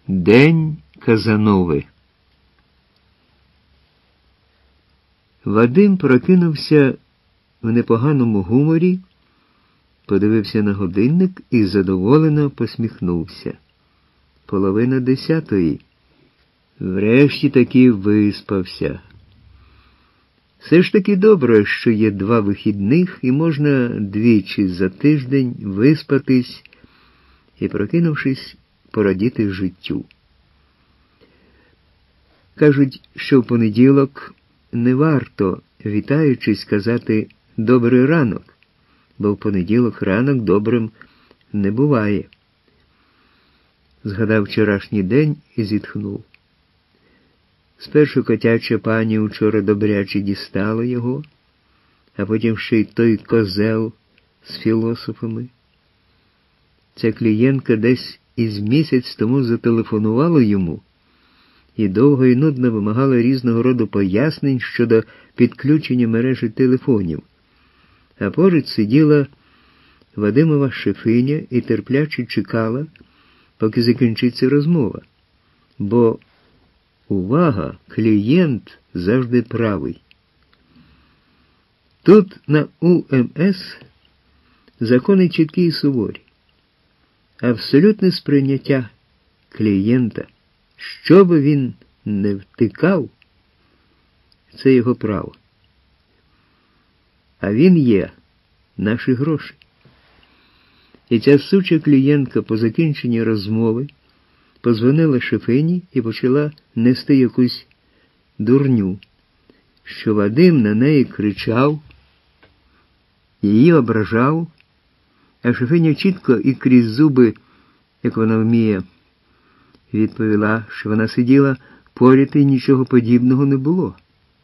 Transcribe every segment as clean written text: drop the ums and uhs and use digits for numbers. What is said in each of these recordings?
День Казанови. Вадим прокинувся в непоганому гуморі, подивився на годинник і задоволено посміхнувся. 9:30. Врешті таки виспався. Все ж таки добре, що є 2 вихідних і можна 2 за тиждень виспатись і, прокинувшись, порадіти життю. Кажуть, що в понеділок не варто, вітаючись, казати «добрий ранок», бо в понеділок ранок добрим не буває. Згадав вчорашній день і зітхнув. Спершу котяча пані учора добряче дістала його, а потім ще й той козел з філософами. Ця клієнтка десь із місяць тому зателефонувала йому і довго і нудно вимагала різного роду пояснень щодо підключення мережі телефонів. А поруч сиділа Вадимова шефиня і терпляче чекала, поки закінчиться розмова. Бо, увага, клієнт завжди правий. Тут на УМС закони чіткі і суворі. Абсолютне сприйняття клієнта, що би він не втикав, це його право. А він є наші гроші. І ця суча клієнтка по закінченні розмови подзвонила шефині і почала нести якусь дурню, що Вадим на неї кричав, її ображав, а шефиня чітко і крізь зуби, як вона вміє, відповіла, що вона сиділа поряд і нічого подібного не було.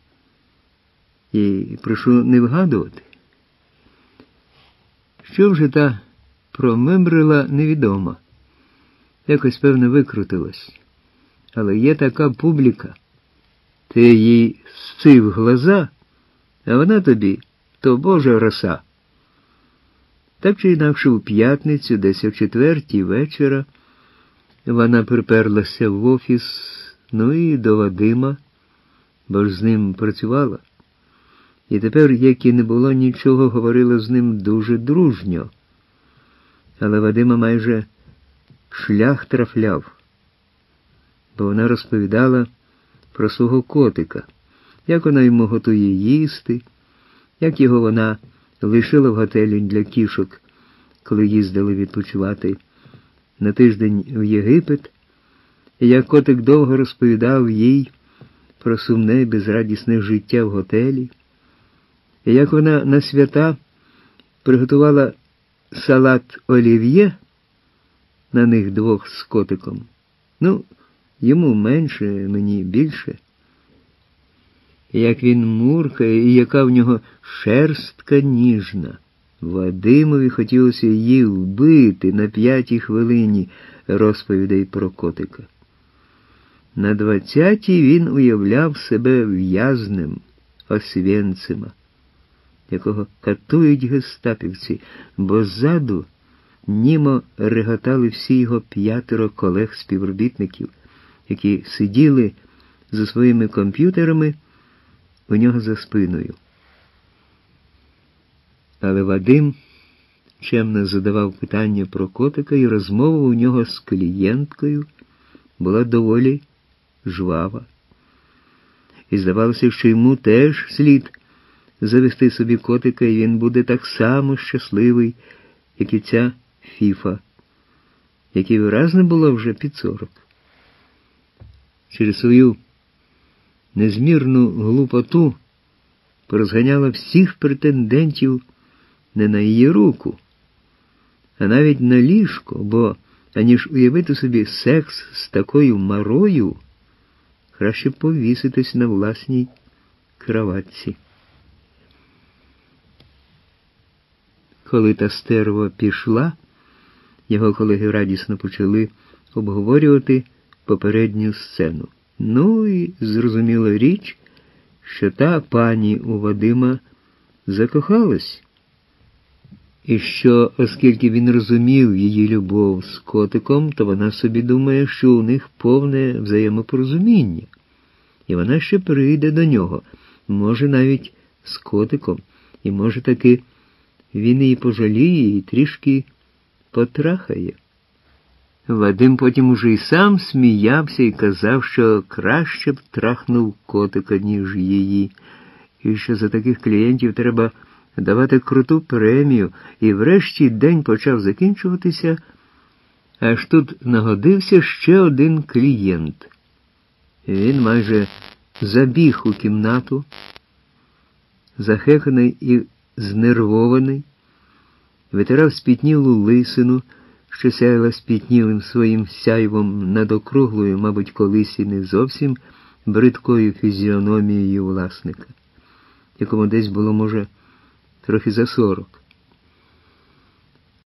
І прошу не вгадувати. Що вже та промимрила, невідомо. Якось, певно, викрутилась. Але є така публіка. Ти їй зцив глаза, а вона тобі то Божа роса. Так чи інакше у п'ятницю, десь о 4:00 вечора, вона приперлася в офіс, ну і до Вадима, бо ж з ним працювала. І тепер, як і не було нічого, говорила з ним дуже дружньо. Але Вадима майже шлях трафляв, бо вона розповідала про свого котика, як вона йому готує їсти, як його вона лишила в готелі для кішок, коли їздили відпочивати на тиждень в Єгипет, і як котик довго розповідав їй про сумне і безрадісне життя в готелі, і як вона на свята приготувала салат олів'є на них 2 з котиком. Ну, йому менше, мені більше. І як він муркає, і яка в нього шерстка ніжна. Вадимові хотілося її вбити на 5-й хвилині розповідей про котика. На 20-й він уявляв себе в'язнем Освєнцима, якого катують гестапівці, бо ззаду німо реготали всі його 5 колег-співробітників, які сиділи за своїми комп'ютерами у нього за спиною. Але Вадим чемно задавав питання про котика, і розмова у нього з клієнткою була доволі жвава. І здавалося, що йому теж слід завести собі котика, і він буде так само щасливий, як і ця фіфа, якій виразно було вже під 40. Через свою незмірну глупоту порозганяла всіх претендентів не на її руку, а навіть на ліжко, бо аніж уявити собі секс з такою марою, краще повіситись на власній кроватці. Коли та стерва пішла, його колеги радісно почали обговорювати попередню сцену. Ну і зрозуміла річ, що та пані у Вадима закохалась. І що, оскільки він розумів її любов з котиком, то вона собі думає, що у них повне взаємопорозуміння. І вона ще прийде до нього, може навіть з котиком, і може таки він її пожаліє і трішки потрахає. Вадим потім уже й сам сміявся і казав, що краще б трахнув котика, ніж її, і що за таких клієнтів треба давати круту премію, і врешті день почав закінчуватися, аж тут нагодився ще один клієнт. Він майже забіг у кімнату, захеканий і знервований, витирав спітнілу лисину, що сяяла спітнілим своїм сяйвом над округлою, мабуть, колись і не зовсім бридкою фізіономією власника, якому десь було, може, трохи за 40.